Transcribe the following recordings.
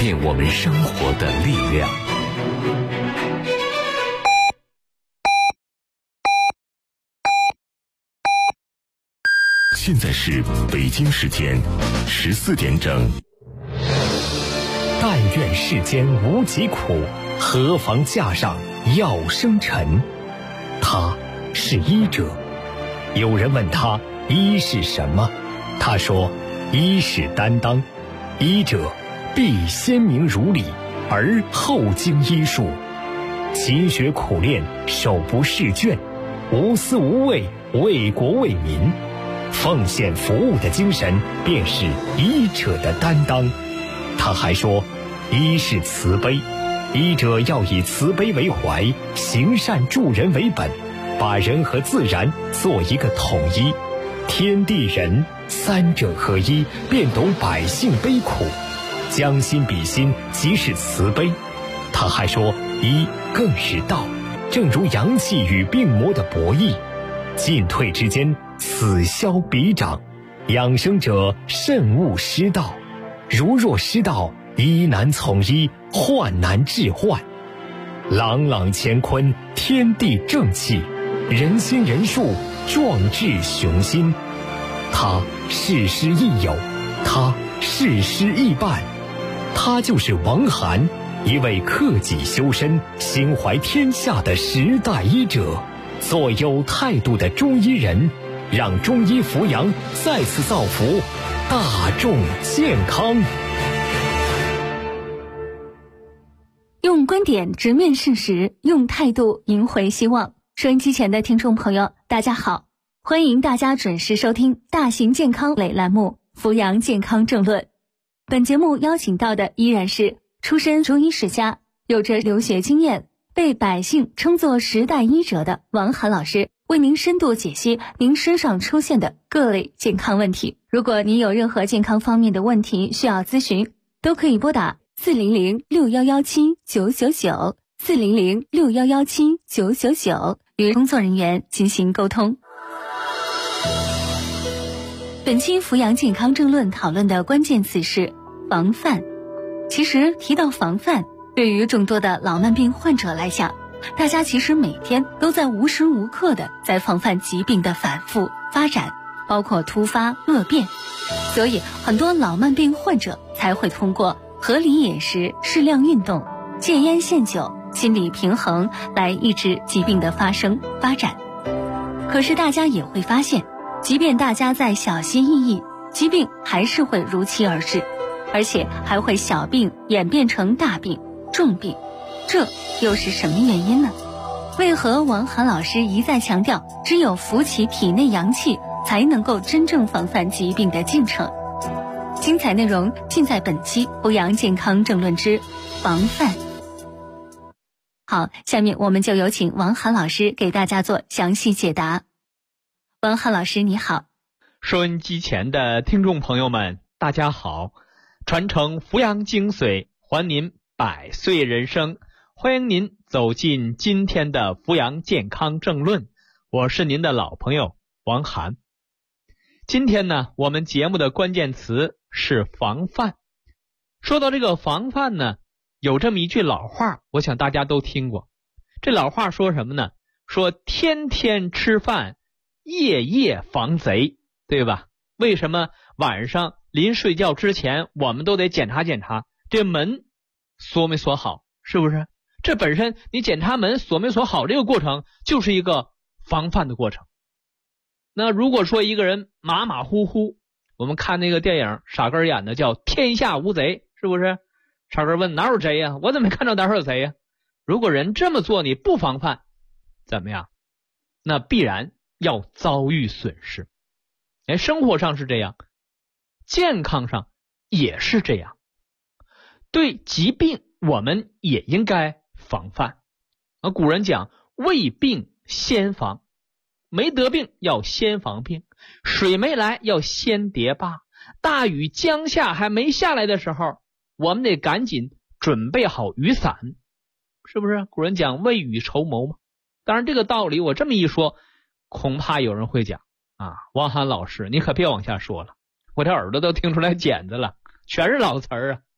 变我们生活的力量。现在是北京时间14点整。 但愿世间无疾苦，何妨架上药生尘。他是医者。有人问他医是什么，他说医是担当，医者必先明如理，而后经医术，勤学苦练，手不释卷，无私无畏，为国为民，奉献服务的精神便是医者的担当。他还说医是慈悲，医者要以慈悲为怀，行善助人为本，把人和自然做一个统一，天地人三者合一，便懂百姓悲苦，将心比心，即是慈悲。他还说医更是道，正如阳气与病魔的博弈，进退之间，此消彼长，养生者慎勿失道，如若失道，医难从医，患难治患。朗朗乾坤，天地正气，人心人术，壮志雄心。他事师亦友，他事师亦伴，他就是王涵，一位克己修身、心怀天下的时代医者，做有态度的中医人，让中医扶阳再次造福大众健康。 用观点直面事实，用态度赢回希望。收音机前的听众朋友，大家好，欢迎大家准时收听大型健康类栏目《扶阳健康政论》。本节目邀请到的依然是出身中医世家，有着留学经验，被百姓称作时代医者的王涵老师，为您深度解析您身上出现的各类健康问题。如果您有任何健康方面的问题需要咨询，都可以拨打400611799 400611799与工作人员进行沟通。本期扶阳健康政论讨论的关键词是防范。其实提到防范，对于众多的老慢病患者来讲，大家其实每天都在无时无刻的在防范疾病的反复发展，包括突发恶变。所以很多老慢病患者才会通过合理饮食、适量运动、戒烟限酒、心理平衡来抑制疾病的发生发展。可是大家也会发现，即便大家在小心翼翼，疾病还是会如期而至，而且还会小病演变成大病、重病。这又是什么原因呢？为何王涵老师一再强调，只有扶起体内阳气，才能够真正防范疾病的进程？精彩内容尽在本期扶阳健康政论之防范。好，下面我们就有请王涵老师给大家做详细解答。王涵老师你好。 收音机前的听众朋友们大家好，传承扶阳精髓，还您100岁人生，欢迎您走进今天的扶阳健康政论，我是您的老朋友王涵。今天呢，我们节目的关键词是防范。说到这个防范呢，有这么一句老话，我想大家都听过。这老话说什么呢？说天天吃饭，夜夜防贼，对吧？为什么晚上临睡觉之前，我们都得检查检查这门锁没锁好，是不是？这本身你检查门锁没锁好，这个过程就是一个防范的过程。那如果说一个人马马虎虎，我们看那个电影傻根演的叫天下无贼，是不是？傻根问哪有贼呀？我怎么没看到哪有贼呀？如果人这么做，你不防范怎么样？那必然要遭遇损失。生活上是这样，健康上也是这样。对疾病我们也应该防范。古人讲未病先防，没得病要先防病，水没来要先叠坝，大雨将下还没下来的时候，我们得赶紧准备好雨伞，是不是？古人讲未雨绸缪嘛。当然这个道理我这么一说，恐怕有人会讲王涵老师你可别往下说了，我这耳朵都听出来茧子了，全是老词儿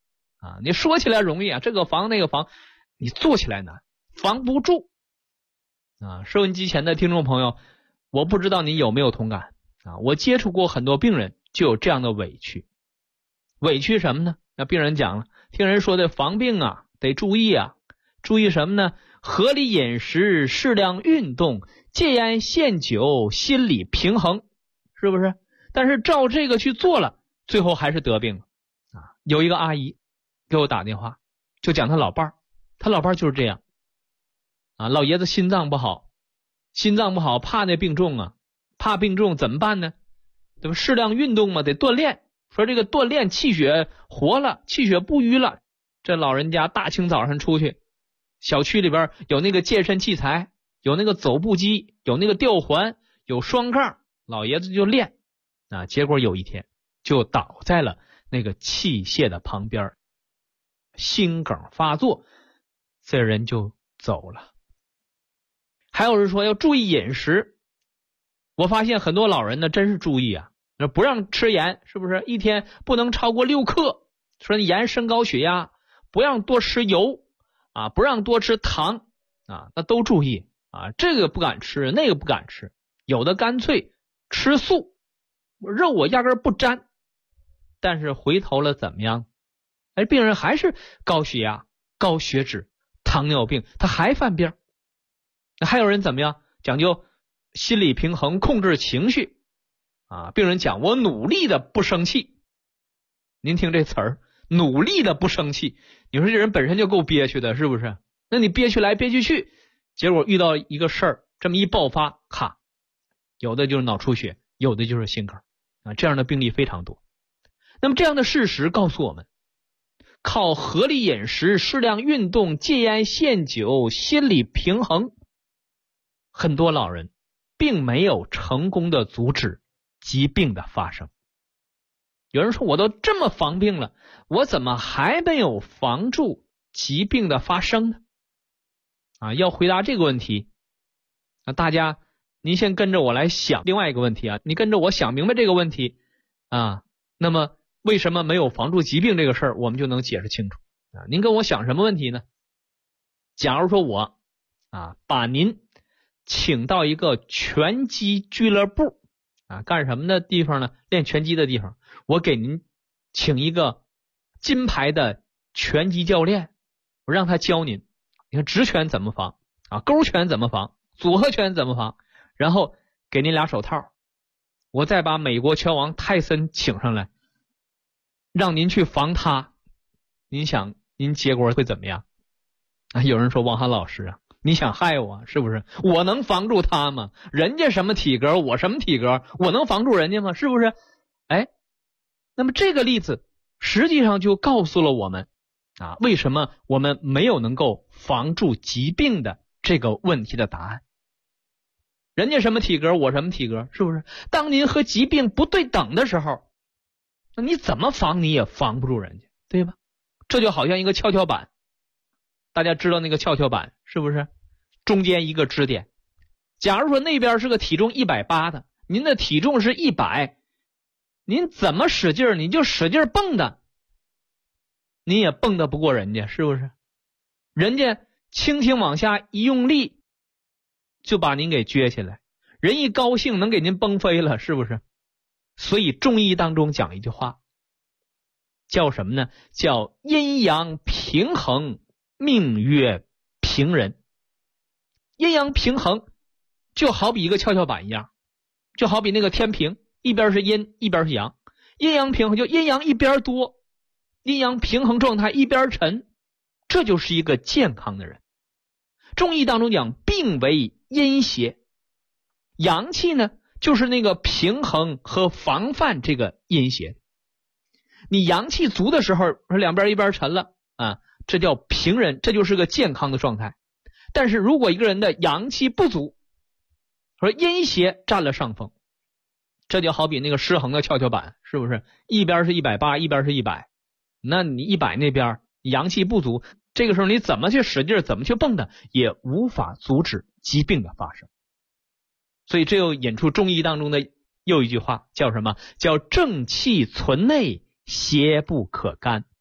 啊。你说起来容易啊，这个防那个防，你做起来难，防不住啊。收音机前的听众朋友，我不知道你有没有同感啊？我接触过很多病人就有这样的委屈。委屈什么呢？那病人讲了，听人说的防病啊得注意啊，注意什么呢？合理饮食，适量运动，戒烟限酒，心理平衡，是不是？但是照这个去做了，最后还是得病了啊。有一个阿姨给我打电话，就讲她老伴儿，她老伴儿就是这样啊，老爷子心脏不好，怕那病重啊，怕病重怎么办呢？对吧？适量运动嘛，得锻炼。说这个锻炼气血活了，气血不瘀了，这老人家大清早上出去，小区里边有那个健身器材，有那个走步机，有那个吊环，有双杠，老爷子就练啊。结果有一天就倒在了那个器械的旁边，心梗发作，这人就走了。还有人说要注意饮食，我发现很多老人呢真是注意啊，不让吃盐，是不是？一天不能超过6克，说盐升高血压，不让多吃油啊，不让多吃糖啊，那都注意啊，这个不敢吃，那个不敢吃，有的干脆吃素，肉我压根不沾，但是回头了怎么样？哎，病人还是高血压、高血脂、糖尿病，他还犯病。还有人怎么样？讲究心理平衡，控制情绪啊。病人讲我努力的不生气，您听这词儿，努力的不生气，你说这人本身就够憋屈的，是不是？那你憋屈来憋屈去，结果遇到一个事儿，这么一爆发，咔，有的就是脑出血，有的就是心梗啊，这样的病例非常多。那么这样的事实告诉我们，靠合理饮食、适量运动、戒烟限酒、心理平衡，很多老人并没有成功的阻止疾病的发生。有人说我都这么防病了，我怎么还没有防住疾病的发生呢？啊，要回答这个问题，那大家您先跟着我来想另外一个问题啊，你跟着我想明白这个问题啊，那么为什么没有防住疾病这个事儿，我们就能解释清楚啊。您跟我想什么问题呢？假如说我把您请到一个拳击俱乐部啊，干什么的地方呢？练拳击的地方。我给您请一个金牌的拳击教练，我让他教您，你看直拳怎么防啊，勾拳怎么防，组合拳怎么防，然后给您俩手套，我再把美国拳王泰森请上来，让您去防他，您想您结果会怎么样啊？有人说王涵老师啊，你想害我是不是？我能防住他吗？人家什么体格，我什么体格，我能防住人家吗？是不是？哎，那么这个例子实际上就告诉了我们啊，为什么我们没有能够防住疾病的这个问题的答案。人家什么体格，我什么体格，是不是？当您和疾病不对等的时候，那你怎么防你也防不住人家，对吧？这就好像一个跷跷板，大家知道那个跷跷板是不是？中间一个支点，假如说那边是个体重180的，您的体重是100，您怎么使劲你就使劲蹦的，你也蹦得不过人家，是不是？人家轻轻往下一用力就把您给撅起来，人一高兴能给您蹦飞了，是不是？所以中医当中讲一句话叫什么呢？叫阴阳平衡，命曰平人。阴阳平衡就好比一个跷跷板一样，就好比那个天平，一边是阴一边是阳，阴阳平衡就阴阳一边多，阴阳平衡状态一边沉，这就是一个健康的人。中医当中讲病为阴邪，阳气呢就是那个平衡和防范这个阴邪。你阳气足的时候，两边一边沉了啊，这叫平人，这就是个健康的状态。但是如果一个人的阳气不足，说阴邪占了上风，这就好比那个失衡的跷跷板，是不是？一边是180，一边是100，那你100那边阳气不足，这个时候你怎么去使劲，怎么去蹦的，也无法阻止疾病的发生。所以这又引出中医当中的又一句话，叫什么？叫正气存内，邪不可干。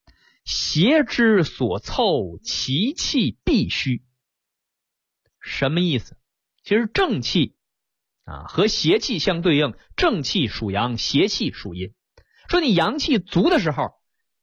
邪之所凑，其气必虚。什么意思？其实正气和邪气相对应，正气属阳，邪气属阴。说你阳气足的时候，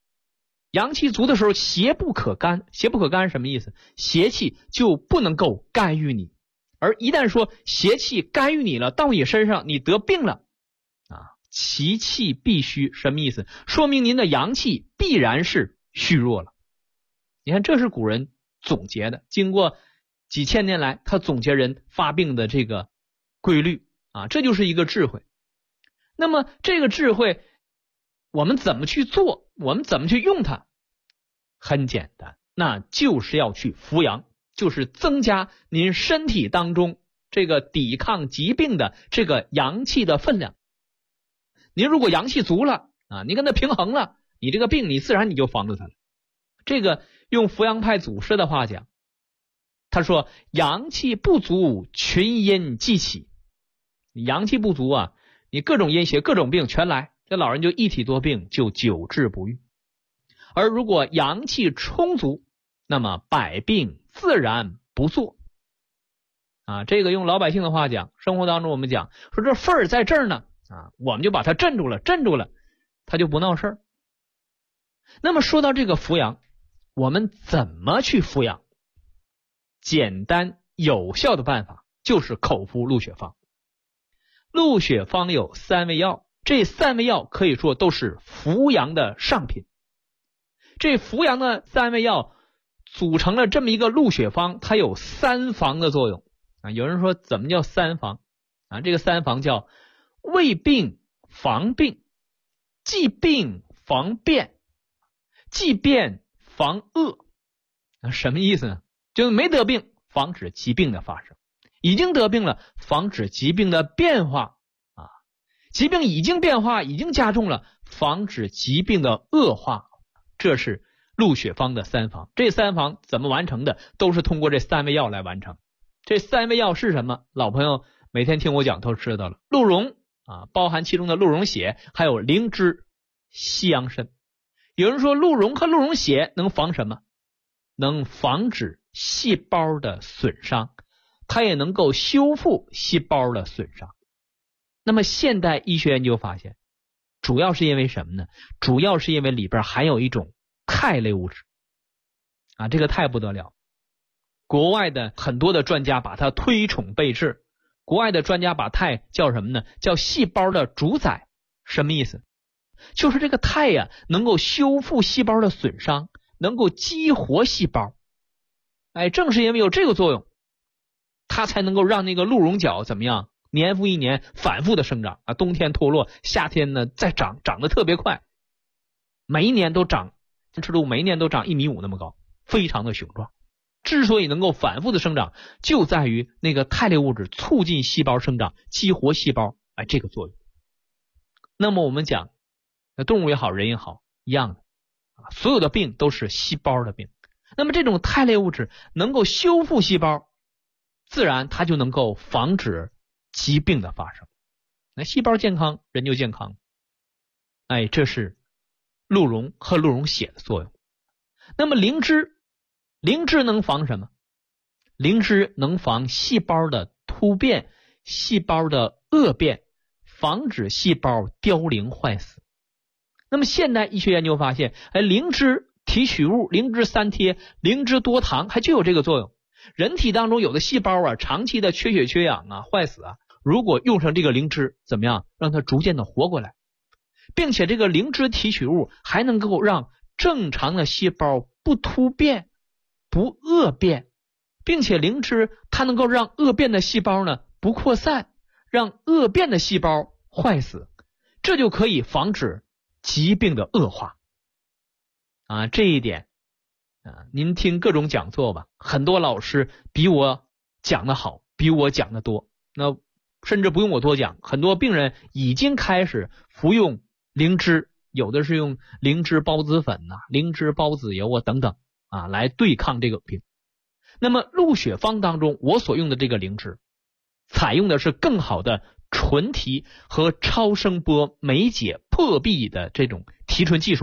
邪不可干。邪不可干什么意思？邪气就不能够干预你，而一旦说邪气干预你了，到你身上你得病了其气必虚。什么意思？说明您的阳气必然是虚弱了。你看，这是古人总结的，经过几千年来他总结人发病的这个规律这就是一个智慧。那么这个智慧我们怎么去做，我们怎么去用它？很简单，那就是要去扶阳，就是增加您身体当中这个抵抗疾病的这个阳气的分量。您如果阳气足了你跟它平衡了，你这个病你自然你就防住它了。这个用扶阳派祖师的话讲，他说阳气不足，群阴既起。阳气不足你各种阴邪各种病全来，这老人就一体多病，就久治不愈。而如果阳气充足，那么百病自然不作这个用老百姓的话讲，生活当中我们讲说这份儿在这儿呢我们就把它镇住了，它就不闹事儿。那么说到这个扶阳，我们怎么去扶阳？简单有效的办法就是口服鹿血方。鹿血方有3味药，这3味药可以说都是扶阳的上品。这扶阳的3味药组成了这么一个鹿血方，它有3防的作用有人说怎么叫3防这个3防叫未病防病，既病防变，既变防恶。什么意思呢？就是没得病，防止疾病的发生；已经得病了，防止疾病的变化疾病已经变化，已经加重了，防止疾病的恶化。这是鹿血方的3防。这3防怎么完成的？都是通过这3味药来完成。这3味药是什么？老朋友每天听我讲都知道了。鹿茸包含其中的鹿茸血，还有灵芝、西洋参。有人说鹿茸和鹿茸血能防什么？能防止细胞的损伤，它也能够修复细胞的损伤。那么现代医学研究发现，主要是因为什么呢？主要是因为里边含有一种肽类物质这个太不得了。国外的很多的专家把它推崇备至，国外的专家把肽叫什么呢？叫细胞的主宰。什么意思？就是这个肽能够修复细胞的损伤，能够激活细胞。正是因为有这个作用，它才能够让那个鹿茸角怎么样？年复一年反复的生长冬天脱落，夏天呢再长得特别快，每一年都长每一年都长1.5米那么高，非常的雄壮。之所以能够反复的生长，就在于那个肽类物质促进细胞生长，激活细胞这个作用。那么我们讲动物也好，人也好，一样的所有的病都是细胞的病。那么这种肽类物质能够修复细胞，自然它就能够防止疾病的发生。那细胞健康，人就健康。这是鹿茸和鹿茸血的作用。那么灵芝能防什么？灵芝能防细胞的突变，细胞的恶变，防止细胞凋零坏死。那么现代医学研究发现灵芝提取物、灵芝3贴、灵芝多糖还就有这个作用。人体当中有的细胞长期的缺血缺氧坏死如果用上这个灵芝，怎么样让它逐渐的活过来，并且这个灵芝提取物还能够让正常的细胞不突变不恶变，并且灵芝它能够让恶变的细胞呢不扩散，让恶变的细胞坏死，这就可以防止疾病的恶化这一点您听各种讲座吧，很多老师比我讲的好，比我讲的多，那甚至不用我多讲，很多病人已经开始服用灵芝，有的是用灵芝孢子粉灵芝孢子油等等来对抗这个病。那么鹿血方当中我所用的这个灵芝，采用的是更好的纯提和超声波酶解破壁的这种提纯技术，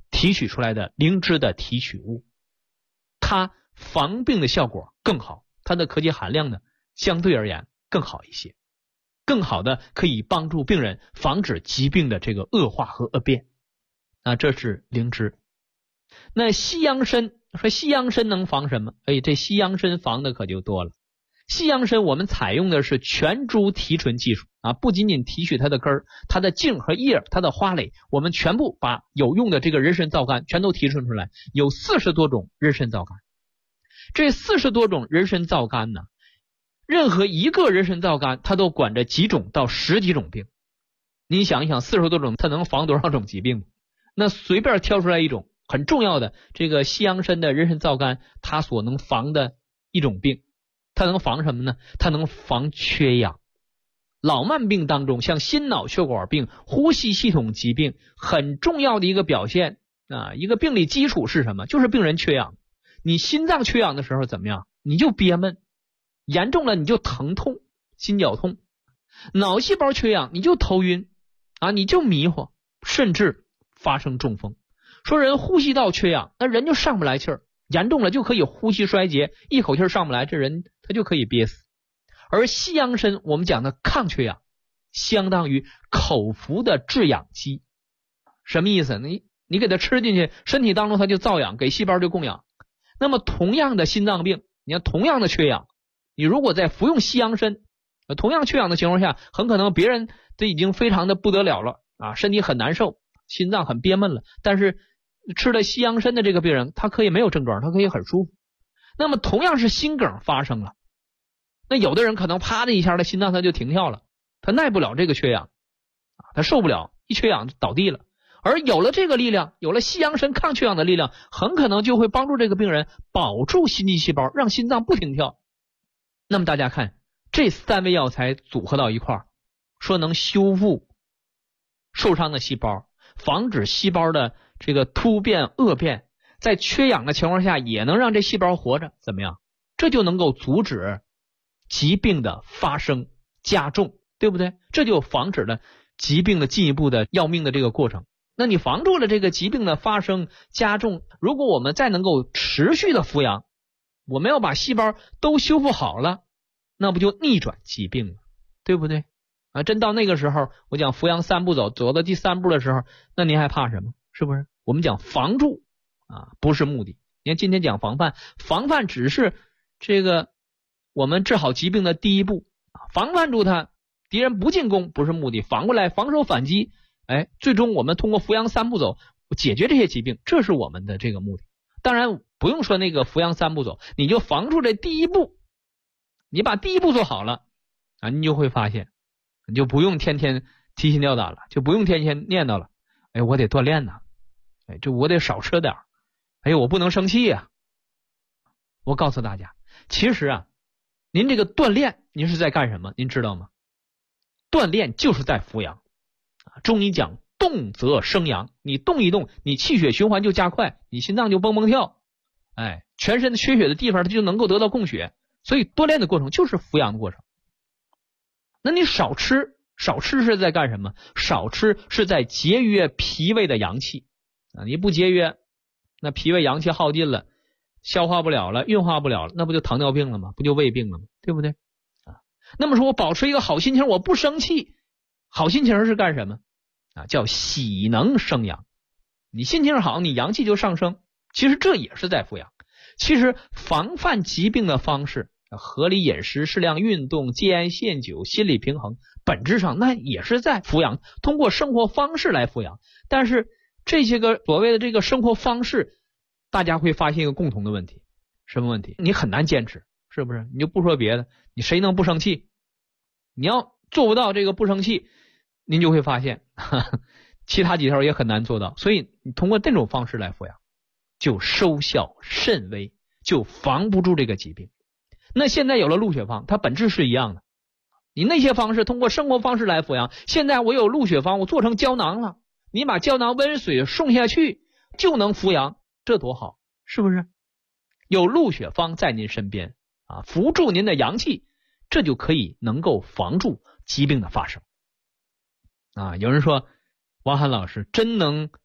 提取出来的灵芝的提取物，它防病的效果更好，它的科技含量呢相对而言更好一些，更好的可以帮助病人防止疾病的这个恶化和恶变。这是灵芝。那西洋参，说西洋参能防什么？这西洋参防的可就多了。西洋参我们采用的是全株提纯技术不仅仅提取它的根儿、它的茎和叶、它的花蕾，我们全部把有用的这个人参皂苷全都提纯出来，有40多种人参皂苷。这40多种人参皂苷呢，任何一个人参皂苷它都管着几种到10几种病。你想一想，40多种它能防多少种疾病？那随便挑出来一种很重要的这个西洋参的人参皂苷，它所能防的一种病，它能防什么呢？它能防缺氧。老慢病当中，像心脑血管病、呼吸系统疾病，很重要的一个表现一个病理基础是什么？就是病人缺氧。你心脏缺氧的时候怎么样？你就憋闷，严重了你就疼痛、心绞痛；脑细胞缺氧你就头晕你就迷糊，甚至发生中风。说人呼吸道缺氧，那人就上不来气儿，严重了就可以呼吸衰竭，一口气上不来，这人他就可以憋死。而西洋参我们讲的抗缺氧，相当于口服的制氧机。什么意思？你给它吃进去，身体当中它就造氧，给细胞就供氧。那么同样的心脏病，你看同样的缺氧，你如果在服用西洋参，同样缺氧的情况下，很可能别人都已经非常的不得了了身体很难受，心脏很憋闷了，但是吃了西洋参的这个病人，他可以没有症状，他可以很舒服。那么同样是心梗发生了，那有的人可能啪的一下，他心脏他就停跳了，他耐不了这个缺氧他受不了，一缺氧就倒地了。而有了这个力量，有了西洋参抗缺氧的力量，很可能就会帮助这个病人保住心肌细胞，让心脏不停跳。那么大家看，这3味药材组合到一块儿，说能修复受伤的细胞，防止细胞的这个突变恶变，在缺氧的情况下也能让这细胞活着，怎么样？这就能够阻止疾病的发生加重，对不对？这就防止了疾病的进一步的要命的这个过程。那你防住了这个疾病的发生加重，如果我们再能够持续的服养，我们要把细胞都修复好了，那不就逆转疾病了，对不对？真到那个时候，我讲服养3步走到第3步的时候，那您还怕什么？是不是？我们讲防住不是目的。你看今天讲防范，防范只是这个我们治好疾病的第一步，防范住它，敌人不进攻不是目的，反过来防守反击，最终我们通过服养3步走解决这些疾病，这是我们的这个目的。当然不用说那个服养3步走，你就防住这第一步，你把第一步做好了你就会发现，你就不用天天提心吊胆了，就不用天天念叨了，我得锻炼这我得少吃点，我不能生气我告诉大家，其实您这个锻炼您是在干什么？您知道吗？锻炼就是在服养。中医讲动则生阳，你动一动，你气血循环就加快，你心脏就蹦蹦跳，全身的缺血的地方它就能够得到供血。所以锻炼的过程就是服养的过程。那你少吃是在干什么？少吃是在节约脾胃的阳气你不节约，那脾胃阳气耗尽了，消化不了了，运化不了了，那不就糖尿病了吗？不就胃病了吗？对不对那么说我保持一个好心情，我不生气，好心情是干什么叫喜能生阳。你心情好，你阳气就上升，其实这也是在服养。其实防范疾病的方式，合理饮食、适量运动、戒烟限酒、心理平衡，本质上那也是在服养，通过生活方式来服养。但是这些个所谓的这个生活方式，大家会发现一个共同的问题。什么问题？你很难坚持，是不是？你就不说别的，你谁能不生气？你要做不到这个不生气，您就会发现其他几条也很难做到。所以你通过这种方式来服养，就收效甚微，就防不住这个疾病。那现在有了鹿血方，它本质是一样的。你那些方式通过生活方式来服养，现在我有鹿血方，我做成胶囊了，你把胶囊温水送下去就能服养，这多好，是不是？有鹿血方在您身边扶助您的阳气，这就可以能够防住疾病的发生有人说王涵老师真能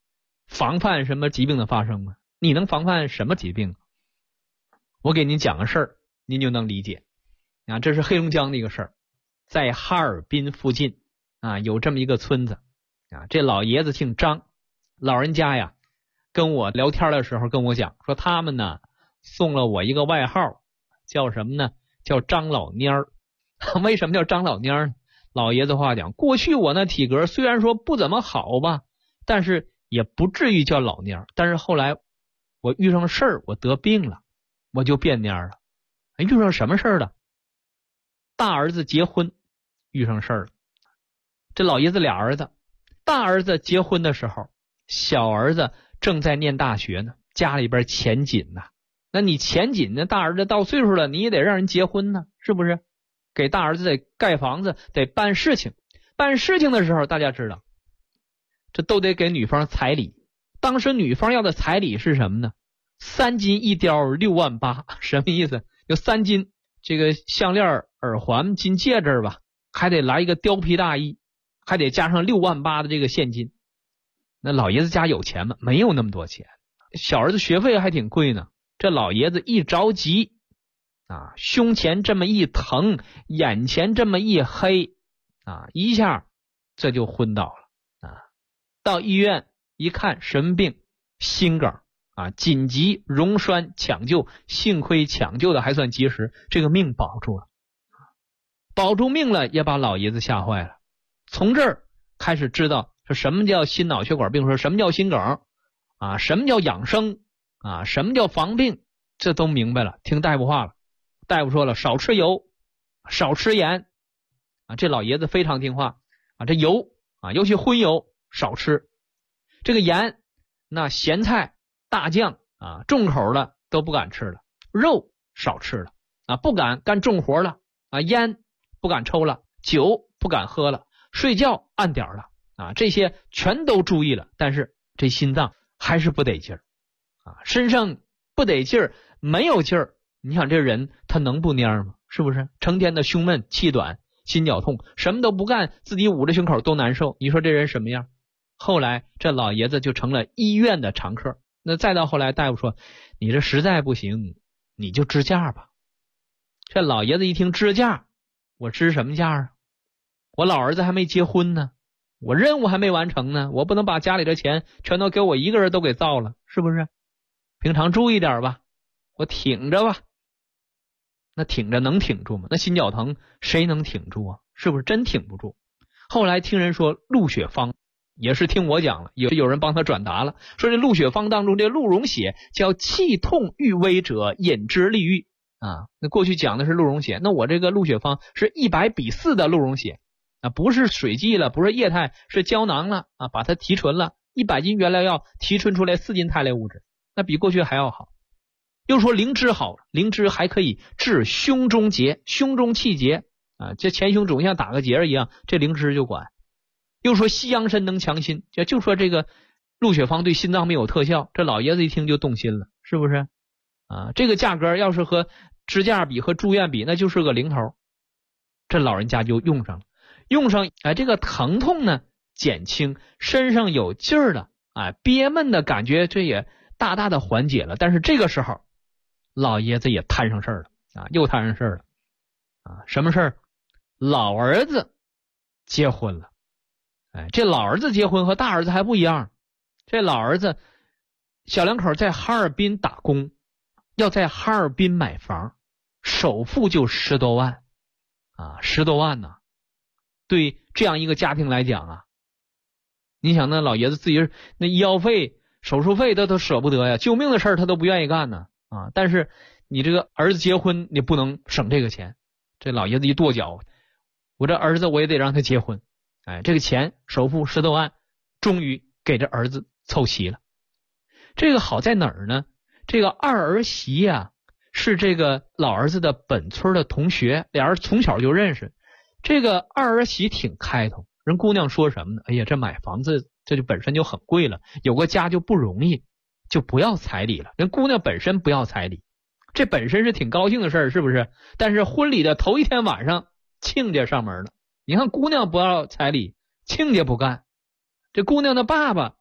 防范什么疾病的发生吗？你能防范什么疾病？我给您讲个事儿，您就能理解。啊，这是黑龙江的一个事儿，在哈尔滨附近啊，有这么一个村子啊，这老爷子姓张，老人家呀跟我聊天的时候跟我讲说，他们呢送了我一个外号，叫什么呢？叫张老蔫儿。为什么叫张老蔫儿呢？老爷子话讲，过去我那体格虽然说不怎么好吧，但是也不至于叫老蔫儿。但是后来我遇上事儿，我得病了，我就变蔫儿了。遇上什么事儿了？大儿子结婚遇上事儿了。这老爷子俩儿子，大儿子结婚的时候，小儿子正在念大学呢，家里边钱紧呐。那你钱紧呢，大儿子到岁数了，你也得让人结婚呢，是不是？给大儿子得盖房子，得办事情。办事情的时候，大家知道，这都得给女方彩礼。当时女方要的彩礼是什么呢？3金1雕6万8，什么意思？有3金这个项链、耳环、金戒指吧，还得来一个貂皮大衣，还得加上6万8的这个现金。那老爷子家有钱吗？没有那么多钱。小儿子学费还挺贵呢。这老爷子一着急啊，胸前这么一疼，眼前这么一黑啊，一下这就昏倒了啊。到医院一看，什么病？心梗啊，紧急溶栓抢救，幸亏抢救的还算及时，这个命保住了。保住命了，也把老爷子吓坏了。从这儿开始知道说什么叫心脑血管病，说什么叫心梗啊，什么叫养生啊，什么叫防病，这都明白了，听大夫话了。大夫说了，少吃油，少吃盐啊。这老爷子非常听话啊，这油啊，尤其荤油少吃，这个盐，那咸菜、大酱啊，重口的都不敢吃了，肉少吃了啊，不敢干重活了啊，烟不敢抽了，酒不敢喝了，睡觉按点了啊，这些全都注意了，但是这心脏还是不得劲儿啊，身上不得劲儿，没有劲儿。你想这人他能不蔫吗？是不是？成天的胸闷、气短、心绞痛，什么都不干，自己捂着胸口都难受。你说这人什么样？后来这老爷子就成了医院的常客。那再到后来，大夫说你这实在不行，你就支架吧。这老爷子一听支架，我支什么架啊？我老儿子还没结婚呢，我任务还没完成呢，我不能把家里的钱全都给我一个人都给造了，是不是？平常注意点吧，我挺着吧。那挺着能挺住吗？那心绞疼谁能挺住啊？是不是真挺不住？后来听人说鹿血方，也是听我讲了，有人帮他转达了，说这鹿血方当中这鹿茸血叫气痛郁微者饮之利郁啊。那过去讲的是鹿茸血，那我这个鹿血方是100:4的鹿茸血啊，不是水剂了，不是液态，是胶囊了啊，把它提纯了，100斤原料药提纯出来4斤肽类物质，那比过去还要好。又说灵芝好，灵芝还可以治胸中结、胸中气结啊，这前胸肿像打个结一样，这灵芝就管。又说西洋参能强心，就说这个鹿血方对心脏没有特效，这老爷子一听就动心了，是不是啊？这个价格要是和支架比和住院比，那就是个零头。这老人家就用上了，用上这个疼痛呢减轻，身上有劲儿了憋闷的感觉这也大大的缓解了。但是这个时候老爷子也摊上事儿了啊，又摊上事儿了啊！什么事儿？老儿子结婚了。这老儿子结婚和大儿子还不一样。这老儿子小两口在哈尔滨打工，要在哈尔滨买房，首付就10多万啊，10多万呢。对这样一个家庭来讲啊，你想那老爷子自己那医药费、手术费他都舍不得呀，救命的事儿他都不愿意干呢。但是你这个儿子结婚你不能省这个钱。这老爷子一跺脚，我这儿子我也得让他结婚。这个钱首付10多万终于给这儿子凑齐了。这个好在哪儿呢？这个二儿媳是这个老儿子的本村的同学，俩人从小就认识。这个二儿媳挺开通，人姑娘说什么呢？哎呀，这买房子这就本身就很贵了，有个家就不容易，就不要彩礼了。人姑娘本身不要彩礼，这本身是挺高兴的事儿，是不是？但是婚礼的头一天晚上，亲家上门了。你看姑娘不要彩礼，亲家不干。这姑娘的爸爸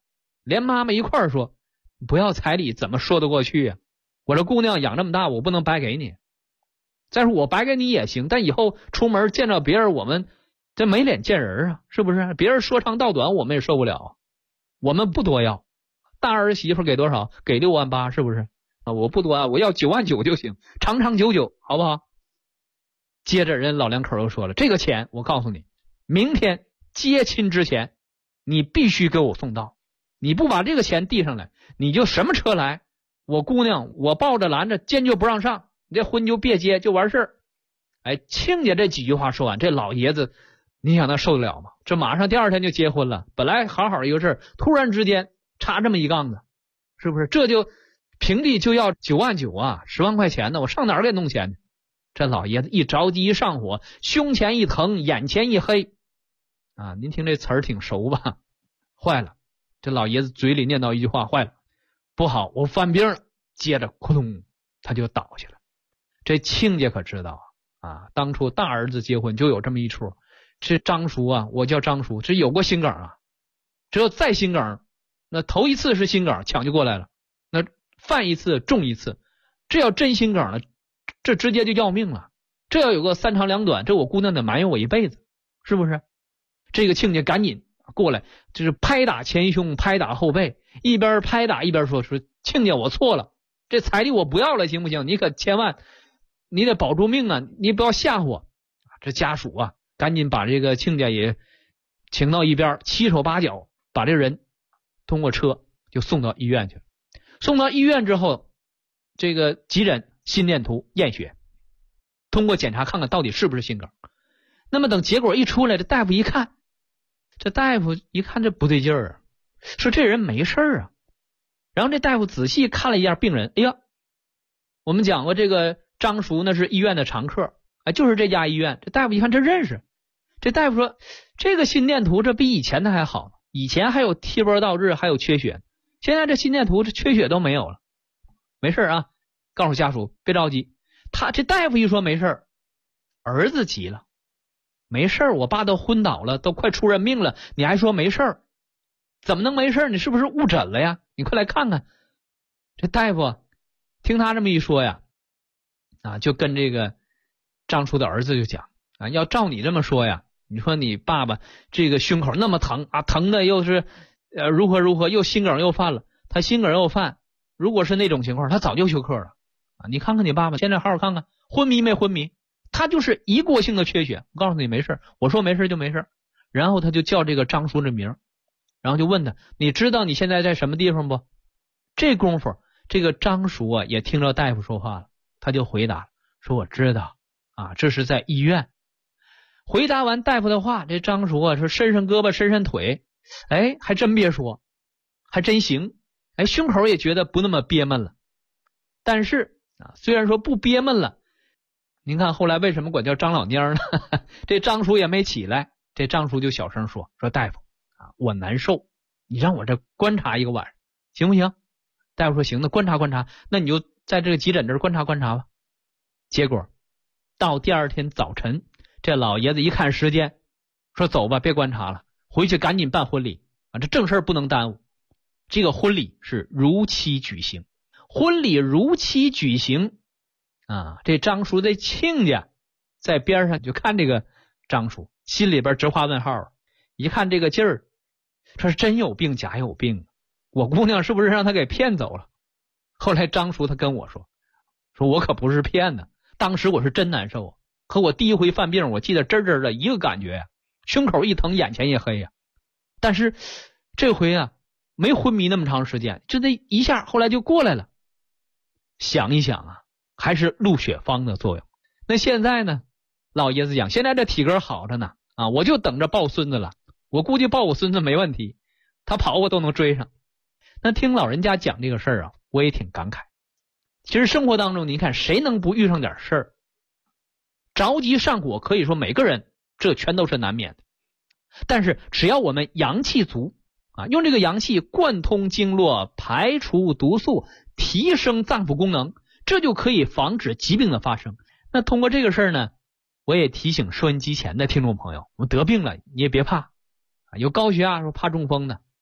连妈妈一块儿说，不要彩礼怎么说得过去啊？我这姑娘养这么大，我不能白给你。再说我白给你也行，但以后出门见着别人，我们这没脸见人啊，是不是？别人说长道短，我们也受不了。我们不多要，大儿媳妇给多少？给6万8，是不是？我不多啊，我要9万9就行，长长久久，好不好？接着人老两口又说了，这个钱我告诉你，明天接亲之前你必须给我送到，你不把这个钱递上来，你就什么车来，我姑娘我抱着拦着，坚决不让上，你这婚就别结，就完事儿。哎，亲家这几句话说完，这老爷子你想他受得了吗？这马上第2天就结婚了，本来好好一个事儿，突然之间插这么一杠子，是不是？这就平地就要9万9啊，10万块钱呢，我上哪儿给弄钱去？这老爷子一着急一上火，胸前一疼，眼前一黑啊！您听这词儿挺熟吧？坏了，这老爷子嘴里念叨一句话，坏了，不好，我犯病了。接着咕咚他就倒下了。这亲家可知道啊，当初大儿子结婚就有这么一出，这张叔啊，我叫张叔，这有过心梗啊，只有再心梗，那头一次是心梗抢救过来了，那犯一次中一次，这要真心梗了，这直接就要命了。这要有个3长2短，这我姑娘得埋怨我一辈子，是不是？这个亲家赶紧过来，就是拍打前胸拍打后背，一边拍打一边说亲家我错了，这彩礼我不要了，行不行？你可千万你得保住命啊，你不要吓唬我。这家属啊赶紧把这个亲家也请到一边，七手八脚把这人通过车就送到医院去了。送到医院之后，这个急诊心电图验血，通过检查看看到底是不是心梗。那么等结果一出来，这大夫一看，这不对劲儿啊，说这人没事啊。然后这大夫仔细看了一下病人，哎呀，我们讲过这个张叔那是医院的常客，就是这家医院。这大夫一看这认识，这大夫说这个心电图这比以前的还好，以前还有贴波倒置还有缺血，现在这心电图这缺血都没有了。没事啊，告诉家属别着急。他这大夫一说没事，儿子急了，没事，我爸都昏倒了，都快出人命了，你还说没事？怎么能没事？你是不是误诊了呀？你快来看看。这大夫听他这么一说呀，就跟这个张叔的儿子就讲要照你这么说呀，你说你爸爸这个胸口那么疼啊，疼的又是如何又心梗又犯了，他心梗又犯，如果是那种情况他早就休克了你看看你爸爸现在好好看看昏迷没昏迷，他就是一过性的缺血。我告诉你没事，我说没事就没事。然后他就叫这个张叔的名，然后就问他，你知道你现在在什么地方不？这功夫这个张叔也听着大夫说话了，他就回答说我知道这是在医院。回答完大夫的话，这张叔说伸伸胳膊伸伸腿，还真别说，还真行，胸口也觉得不那么憋闷了。但是虽然说不憋闷了，您看后来为什么管叫张老蔫呢？这张叔也没起来，这张叔就小声说大夫我难受，你让我这观察一个晚上行不行？大夫说行，那观察观察，那你就在这个急诊这儿观察观察吧。结果到第2天早晨，这老爷子一看时间，说走吧，别观察了，回去赶紧办婚礼这正事儿不能耽误。这个婚礼是如期举行，婚礼如期举行这张叔的亲家在边上就看这个张叔，心里边直画问号，一看这个劲儿，这是真有病假有病，我姑娘是不是让他给骗走了？后来张叔他跟我说我可不是骗的，当时我是真难受，可我第一回犯病，我记得真的一个感觉呀，胸口一疼，眼前一黑呀。但是这回没昏迷那么长时间，就这一下后来就过来了。想一想还是鹿血方的作用。那现在呢，老爷子讲现在这体格好着呢我就等着抱孙子了，我估计抱我孙子没问题，他跑我都能追上。那听老人家讲这个事儿我也挺感慨。其实生活当中你看谁能不遇上点事儿，着急上火可以说每个人这全都是难免的，但是只要我们阳气足用这个阳气贯通经络，排除毒素，提升脏腑功能，这就可以防止疾病的发生。那通过这个事儿呢，我也提醒收音机前的听众朋友，我们得病了你也别怕有高血压说怕中风的，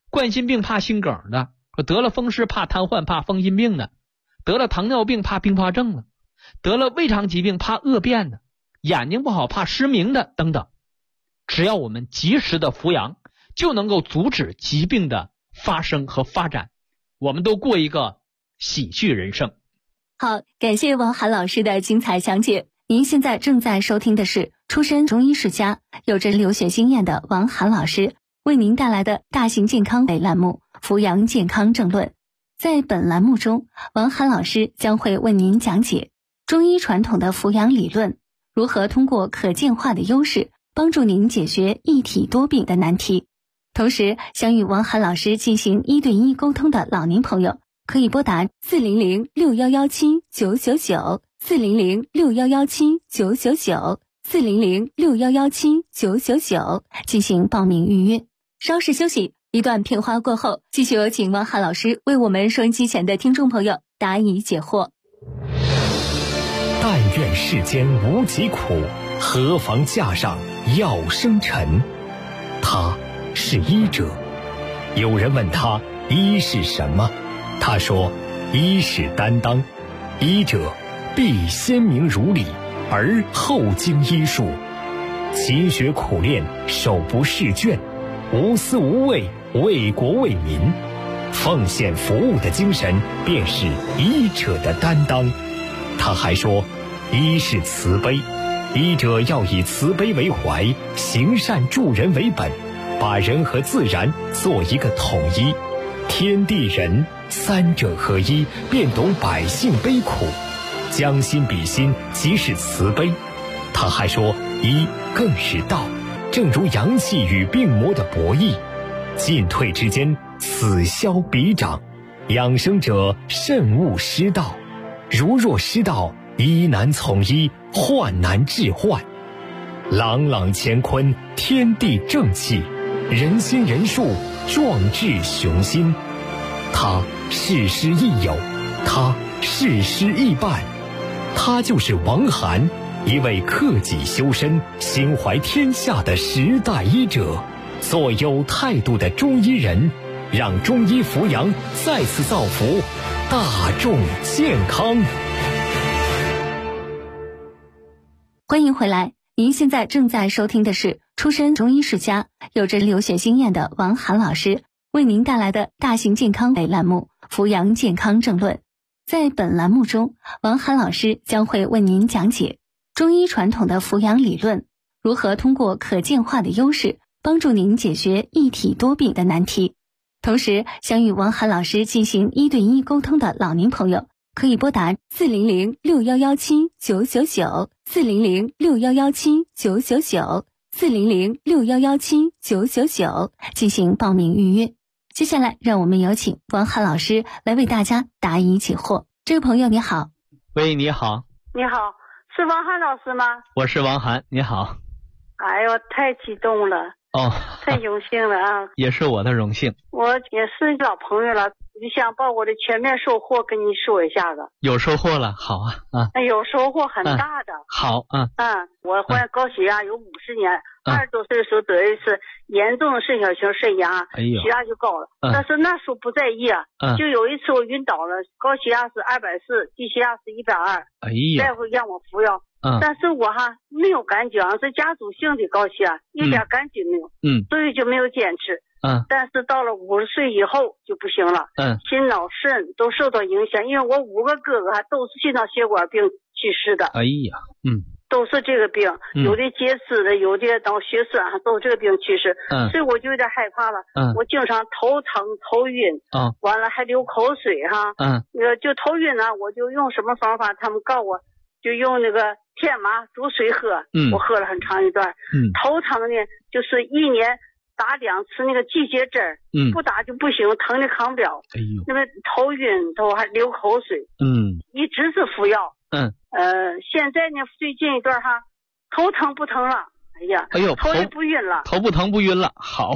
冠心病怕心梗的，得了风湿怕瘫痪怕风心病的，得了糖尿病怕并发症的，得了胃肠疾病怕恶变的，眼睛不好怕失明的等等。只要我们及时的服养，就能够阻止疾病的发生和发展，我们都过一个喜剧人生。 好，感谢王涵老师的精彩讲解。您现在正在收听的是出身中医世家、有着留学经验的王涵老师为您带来的大型健康类栏目《扶阳健康正论》。在本栏目中，王涵老师将会为您讲解中医传统的扶阳理论，如何通过可见化的优势帮助您解决一体多病的难题。同时，想与王涵老师进行1对1沟通的老年朋友，可以拨打400-6117-999 400-6117-999 400-6117-999进行报名预约。稍事休息，一段片花过后，继续有请王涵老师为我们收音机前的听众朋友答疑解惑。 但愿世间无疾苦，何妨架上药生尘。他是医者。有人问他医是什么，他说医是担当，医者必先明如理，而后经医术，勤学苦练，手不释卷，无私无畏，为国为民，奉献服务的精神便是医者的担当。他还说医是慈悲，医者要以慈悲为怀，行善助人为本，把人和自然做一个统一，天地人三者合一，便懂百姓悲苦，将心比心，即是慈悲。他还说医更是道，正如阳气与病魔的博弈，进退之间，此消彼长，养生者慎勿失道，如若失道，医难从医，患难治患。朗朗乾坤，天地正气，人心人术，壮志雄心。他事师亦友，他事师亦伴，他就是王涵，一位克己修身、心怀天下的时代医者，做有态度的中医人，让中医扶阳再次造福大众健康。 欢迎回来，您现在正在收听的是出身中医世家、有着留学经验的王涵老师为您带来的大型健康类栏目《扶阳健康正论》。在本栏目中，王涵老师将会为您讲解中医传统的扶阳理论，如何通过可见化的优势帮助您解决一体多病的难题。同时，想与王涵老师进行1对1沟通的老年朋友，可以拨打400-6117-999 400-6117-999 400-6117-999进行报名预约。接下来让我们有请王涵老师来为大家答疑解惑。这位朋友你好。 喂，你好。 你好，是王涵老师吗？ 我是王涵，你好。 哎呦，太激动了。 哦， 太荣幸了啊。 也是我的荣幸。 我也是老朋友了，我就想把我的全面收获跟你说一下子。 有收获了，好啊。 有收获很大的。 好。 我患高血压有50年，20多岁的时候得一次严重的肾小型肾炎，血压就高了。但是那时候不在意啊。就有一次我晕倒了，高血压是240，低血压是120。大夫让我服药。但是我没有感觉，是家族性的高血压，一点感觉没有。所以就没有坚持。但是到了50岁以后就不行了。心脑肾都受到影响，因为我5个哥哥都是心脑血管病去世的。都是这个病，有的结石的，有的脑血栓，都是这个病去世。所以我就有点害怕了。我经常头疼头晕，完了还流口水就头晕呢，我就用什么方法，他们告我就用那个天麻煮水喝。我喝了很长一段。头疼呢就是1年打2次那个季节针，不打就不行，疼的扛不了。那个头晕头还流口水。一直是服药。现在呢最近一段头疼不疼了。头也不晕了。 头不疼不晕了。好。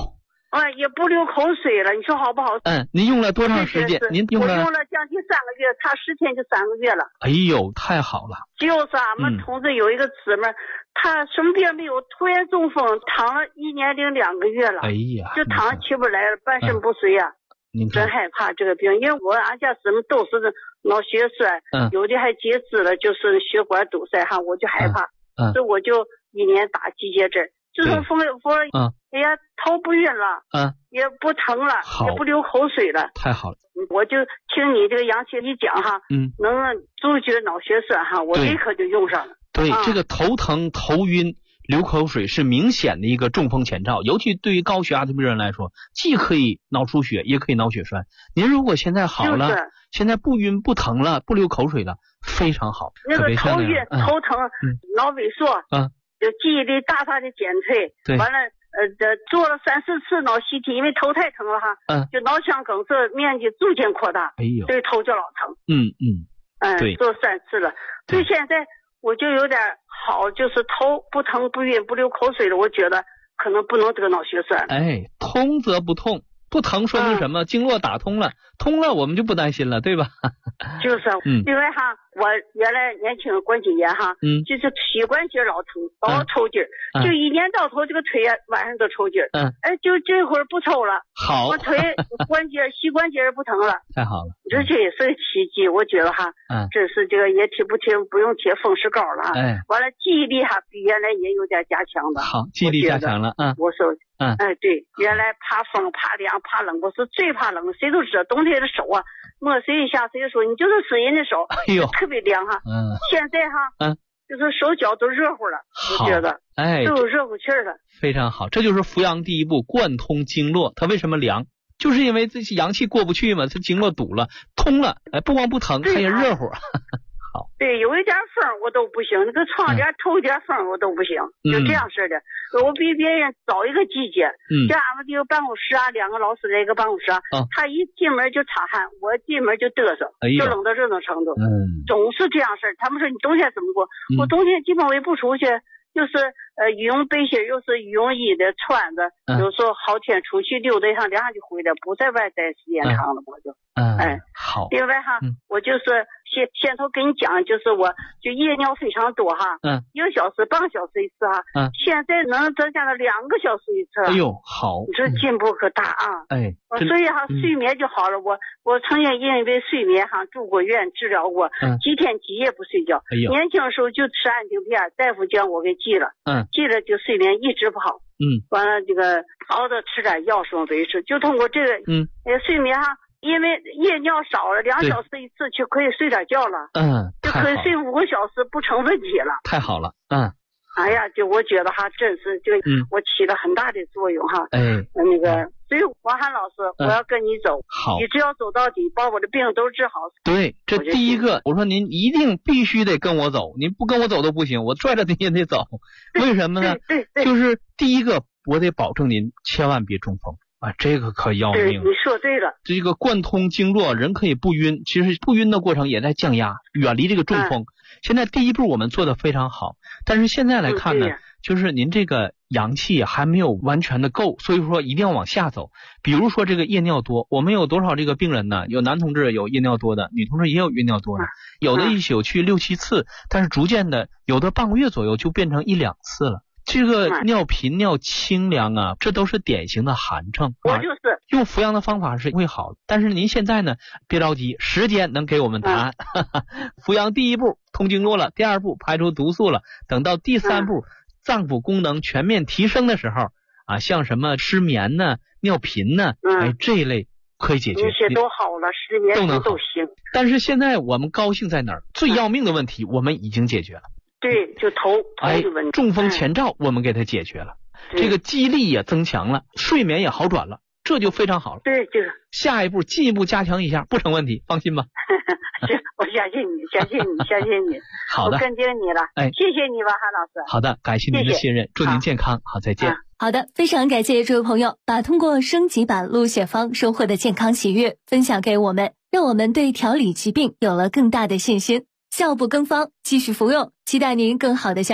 也不流口水了，你说好不好？ 您用了多长时间？您用了？ 我用了将近3个月，差10天就3个月了。 哎呦，太好了！ 就是俺们同志有一个姊妹，她什么病没有，突然中风，躺了1年零2个月了。 哎呀， 就躺起不来了，半身不遂呀。真害怕这个病，因为俺家姊妹都是脑血栓，有的还截肢了，就是血管堵塞哈，我就害怕，所以我就1年打季节针。自从封哎呀，头不晕了，也不疼了，也不流口水了， 太好了。 我就听你这个杨姐一讲哈，能阻绝脑血栓哈，我立刻就用上了。 对，这个头疼、头晕、流口水是明显的一个中风前兆，尤其对于高血压的病人来说，既可以脑出血，也可以脑血栓。您如果现在好了，现在不晕不疼了，不流口水了，非常好。 那个头晕、头疼、脑萎缩，就记忆力大大的减退。 对， 完了做了3、4次脑 CT， 因为头太疼了哈，就脑腔梗塞面积逐渐扩大， 哎呦， 所以头就老疼。 对， 做3次了，所以现在我就有点好，就是头不疼不晕不流口水了，我觉得可能不能得脑血栓。 通则不痛，不疼说明什么？经络打通了，通了我们就不担心了，对吧？ 就是，因为哈，我原来年轻关节炎哈，就是膝关节老疼，老抽筋儿，就1年到头这个腿晚上都抽筋儿，就这会儿不抽了， 好， 我腿膝关节不疼了， 太好了， 这也是个奇迹，我觉得哈，这是这个也不用贴风湿膏了，完了记忆力哈比原来也有点加强的， 好，记忆力加强了， 我说，对，原来怕风怕凉怕冷，我是最怕冷，谁都知道，冬天的手啊摸谁一下，谁就说你就是死人的手， 哎呦， 特别凉哈。现在哈，就是手脚都热乎了，我觉得，都有热乎气儿了。 非常好，这就是扶阳第一步，贯通经络。它为什么凉？就是因为这些阳气过不去嘛，这经络堵了，通了，不光不疼，它也热乎。好， 对，有一点风我都不行，那个窗帘透一点风我都不行，就这样式的。我比别人早一个季节，像俺们这个办公室啊，2个老师在一个办公室啊，他一进门就擦汗，我进门就嘚瑟，就冷到这种程度，总是这样式。他们说你冬天怎么过？我冬天基本我也不出去，就是羽绒背心，又是羽绒衣的穿着，有时候好天出去溜达一趟凉就回来，不在外待时间长了，我就好。 另外哈，我就是先头跟你讲，就是我就夜尿非常多哈，1个小时半个小时一次哈，现在能增加到2个小时一次了。 哎呦，好， 你说进步可大啊！所以哈睡眠就好了。我曾经因为睡眠哈住过院治疗过，几天几夜不睡觉。年轻的时候就吃安定片，大夫将我给记了，记了就睡眠一直不好。完了这个熬着吃点药什么维持，就通过这个睡眠哈。因为夜尿少了2小时一次就可以睡点觉了，就可以睡5个小时不成问题了。 太好了， 哎呀，就我觉得哈，真是这个我起了很大的作用哈。那个，所以王涵老师，我要跟你走， 好， 你只要走到底，把我的病都治好。 对，这第一个，我说您一定必须得跟我走，您不跟我走都不行，我拽着您也得走。为什么呢？ 对， 就是第一个，我得保证您千万别中风。这个可要命。 对，你说对了。 这个贯通经络，人可以不晕，其实不晕的过程也在降压，远离这个中风。现在第一步我们做的非常好，但是现在来看呢，就是您这个阳气还没有完全的够，所以说一定要往下走。比如说这个夜尿多，我们有多少这个病人呢？有男同志有夜尿多的，女同志也有夜尿多的，有的一宿去6、7次，但是逐渐的有的半个月左右就变成1、2次了。这个尿频尿清凉啊，这都是典型的寒症。 我就是用扶阳的方法是会好，但是您现在呢，别着急，时间能给我们答案。扶阳第一步通经络了，第2步排除毒素了，等到第3步脏腑功能全面提升的时候啊，像什么失眠呢、尿频呢，这一类可以解决。 这些都好了，失眠都行。 但是现在我们高兴在哪儿？最要命的问题我们已经解决了。 对，就头的问题， 中风前兆我们给它解决了，这个记忆力也增强了，睡眠也好转了，这就非常好了。 对，这个下一步进一步加强一下，不成问题，放心吧。 我相信你，相信你。 好的， 我跟定你了。谢谢你吧，韩老师。 好的，感谢您的信任，祝您健康。好，再见。 好的，非常感谢这位朋友把通过升级版鹿血芳收获的健康喜悦分享给我们，让我们对调理疾病有了更大的信心。效不更方，继续服用，期待您更好的消息。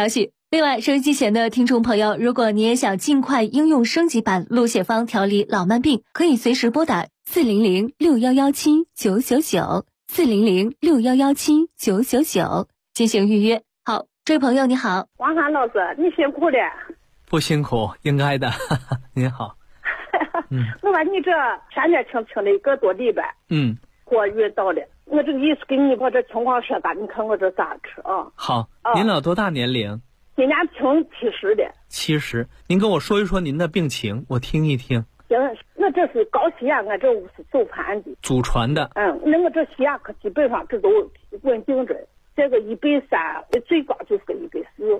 另外，收音机前的听众朋友，如果你也想尽快应用升级版鹿血芳调理老慢病，可以随时拨打400-6117-999，400-6117-999进行预约。好，这位朋友你好。 王涵老师，你辛苦了。 不辛苦，应该的。您好。 我把你这前天请的1个多礼拜，我遇到了。我这个意思给你把这情况说吧，你看我这咋吃啊？ 好，您老多大年龄？ 今年挺70的。 70，您跟我说一说您的病情，我听一听。 行，我这是高血压，我这是祖传的。 祖传的。 那我这血压可基本上这都稳定着，这个130，最高就是个140。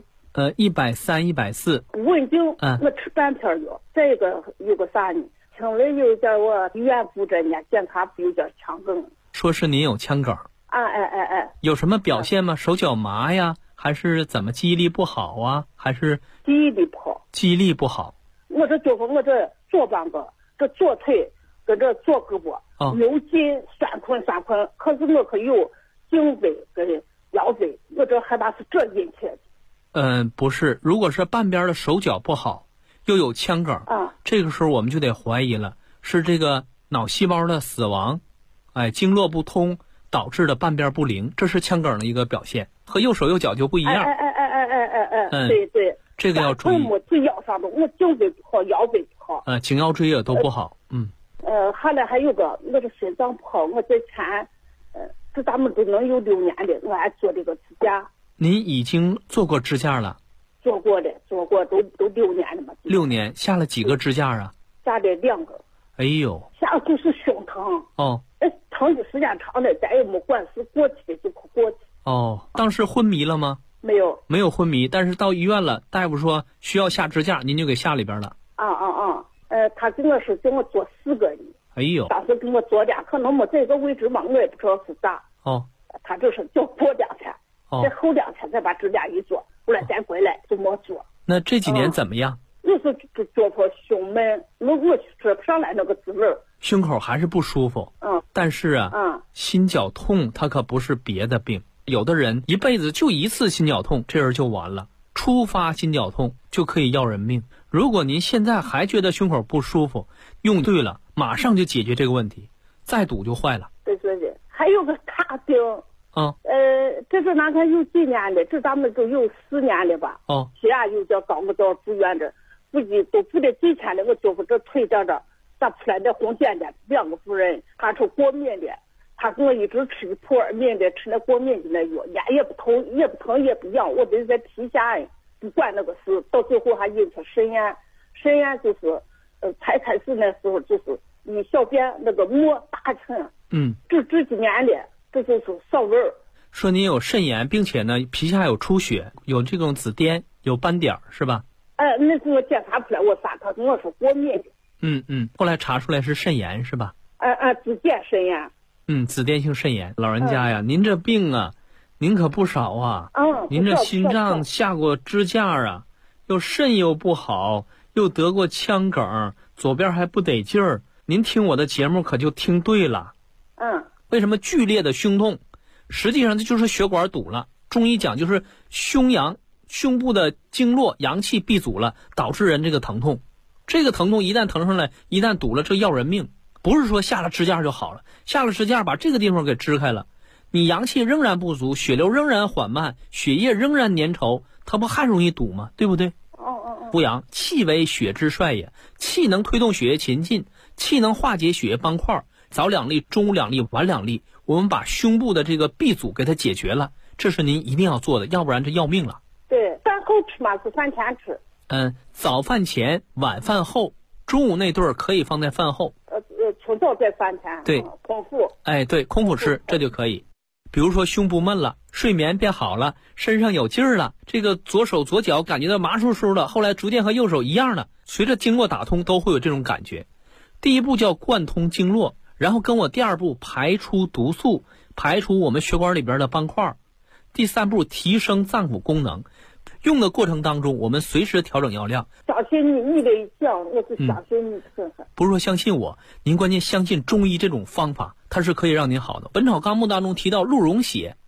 130、140。 稳定。我吃半片药。再一个有个啥呢？轻微有点我医院复诊呢，检查有点腔梗。 说是您有腔梗。有什么表现吗？手脚麻呀？还是怎么记忆力不好啊？还是记忆力不好？ 记忆力不好。 我这左半个，这左腿跟这左胳膊有劲酸困，可是我可有颈背跟腰背，我这害怕是这引起的。 不是，如果是半边的手脚不好，又有腔梗，这个时候我们就得怀疑了，是这个脑细胞的死亡，经络不通导致的半边不灵，这是腔梗的一个表现，和右手右脚就不一样。对，这个要注意。 最腰上的，我颈背不好，腰背不好。 颈腰椎也都不好。 后来还有个，我这心脏不好，我在前，这咱们都能有6年的，我还做这个支架。 您已经做过支架了？ 做过都6年了嘛。 6年，下了几个支架啊？ 下的2个。 哎呦， 下就是胸疼。疼的时间长了，咱也没管是过期的就过期。 当时昏迷了吗？没有昏迷，但是到医院了，大夫说需要下支架，您就给下里边了。 他跟我说叫我做4个呢。 哎呦， 当时给我做俩，可能没这个位置嘛，我也不知道是咋。他就是叫过2天，再后2天再把这俩一做，后来再回来就没做。 那这几年怎么样？ 我是做破胸闷，我说不上来那个滋味。 胸口还是不舒服。但是心绞痛它可不是别的病，有的人一辈子就一次心绞痛，这人就完了。初发心绞痛就可以要人命。如果您现在还觉得胸口不舒服，用对了，马上就解决这个问题，再堵就坏了。 对，还有个大病。这是哪看有几年的？这咱们都有4年了吧？血压又叫高，我到住院这，估计都住了几天了。我就是这腿这咋出来的红点点，2个夫人，他是过敏的，他跟我一直吃普尔敏的，吃那过敏的那药，眼也不疼也不痒，我得在皮下不管那个事，到最后还引起肾炎。肾炎就是才开始那时候就是你小便那个沫大成。这几年的这就是少味儿。 说您有肾炎，并且呢皮下有出血，有这种紫癜，有斑点是吧？ 那是我检查出来，他跟我说过敏的。 后来查出来是肾炎是吧？ 紫癜肾炎。 紫癜性肾炎。老人家呀，您这病啊，您可不少啊。您这心脏下过支架啊，又肾又不好，又得过腔梗，左边还不得劲儿。您听我的节目可就听对了。为什么剧烈的胸痛？实际上这就是血管堵了。中医讲就是胸部的经络阳气闭阻了，导致人这个疼痛。这个疼痛一旦疼上来，一旦堵了，这要人命。不是说下了支架就好了，下了支架把这个地方给支开了，你阳气仍然不足，血流仍然缓慢，血液仍然粘稠，它不还容易堵吗？对不对？补阳，气为血之帅也，气能推动血液前进，气能化解血液斑块，早2粒，中午2粒，晚2粒，我们把胸部的这个闭阻给它解决了，这是您一定要做的，要不然这要命了。 对，饭后吃吗？是饭前吃？ 早饭前，晚饭后，中午那顿可以放在饭后。 清早在饭前。对，空腹。 对，空腹吃，这就可以。比如说胸部闷了，睡眠变好了，身上有劲儿了，这个左手左脚感觉到麻酥酥的，后来逐渐和右手一样的，随着经络打通都会有这种感觉。第一步叫贯通经络，然后跟我第2步排出毒素，排除我们血管里边的斑块。第3步提升脏腑功能。用的过程当中，我们随时调整药量。 相信你的讲，我是相信你。 不是说相信我，您关键相信中医这种方法，它是可以让您好的。《本草纲目》当中提到鹿茸血，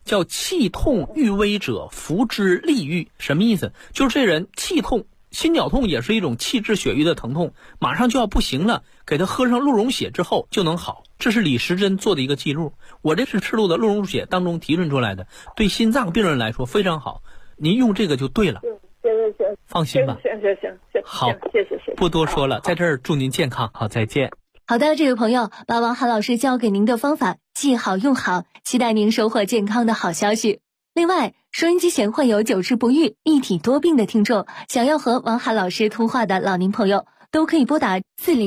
叫气痛欲危者服之利愈。什么意思？就是这人气痛，心绞痛也是一种气滞血瘀的疼痛，马上就要不行了，给他喝上鹿茸血之后就能好。这是李时珍做的一个记录，我这是赤鹿的鹿茸血当中提纯出来的，对心脏病人来说非常好，您用这个就对了。 行， 放心吧。 行， 好， 谢谢。 不多说了，在这儿祝您健康，好，再见。 好的，这位朋友，把王涵老师教给您的方法记好用好，期待您收获健康的好消息。另外，收音机前患有久治不愈、一体多病的听众，想要和王涵老师通话的老年朋友，都可以拨打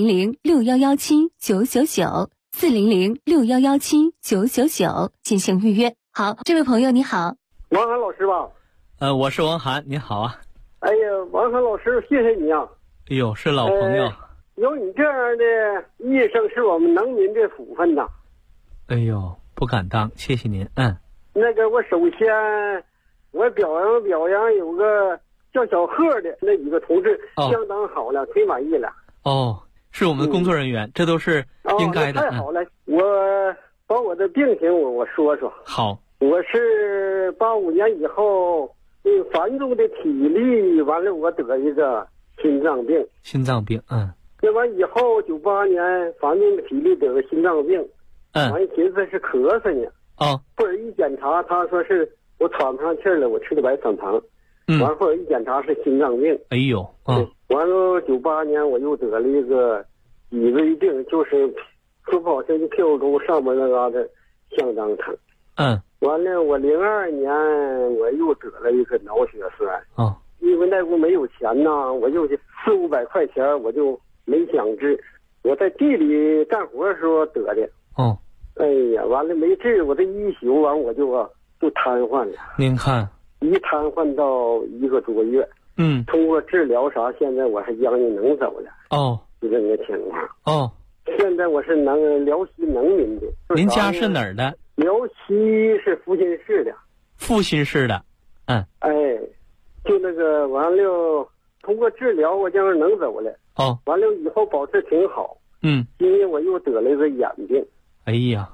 400-6117-999，400-6117-999进行预约。好，这位朋友你好。 王涵老师吧？ 我是王涵，您好啊。 哎呀，王涵老师，谢谢你啊。 哎呦，是老朋友。 有你这样的医生是我们农民的福分呐。 哎呦，不敢当，谢谢您。 那个，我首先我表扬有个叫小贺的那几个同志，相当好了，忒满意了。 是我们的工作人员，这都是应该的。 太好了，我把我的病情我说说。 好， 我是85年以后繁重的体力，完了我得一个心脏病。那完以后98年繁重的体力得个心脏病，完寻思是咳嗽呢。后来一检查，他说是我喘不上气了，我吃的白酸糖。完后来一检查是心脏病。 哎呦， 完了98年我又得了一个脊椎病，就是说不好听就屁股沟上面那嘎达相当疼。完了我02年我又得了一个脑血栓。因为那屋没有钱呐，我就400-500块钱我就没想治。我在地里干活的时候得的。哎呀，完了没治，我这一宿完我就瘫痪了。 您看， 一瘫痪到1个多月。通过治疗啥，现在我还将近能走了。就这个情况。现在我是辽西能民的。 您家是哪儿的？ 辽西是阜新市的。 阜新市的。 就那个完了，通过治疗我将是能走了。完了以后保持挺好。今年我又得了一个眼病。 哎呀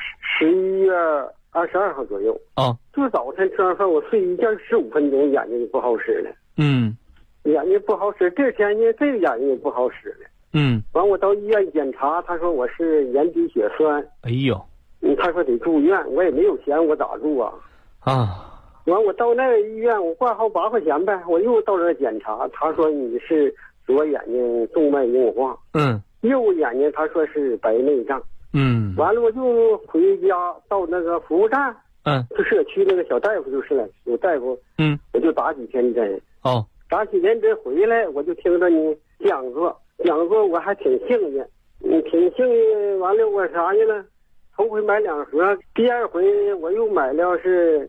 11月22号左右。就早晨吃完饭我睡一觉15分钟，眼睛就不好使了。眼睛不好使，这天呢这个眼睛也不好使了。完我到医院检查，他说我是眼底血栓。 哎呦， 他说得住院，我也没有钱，我咋住啊？完我到那个医院，我挂号8块钱呗，我又到这检查，他说你是左眼睛动脉硬化。右眼睛他说是白内障。完了我就回家到那个服务站。就社区那个小大夫就是了，有大夫。我就打几天针。打几天针回来，我就听着你讲座我还挺幸运。完了我啥去了？头回买2盒，第二回我又买了是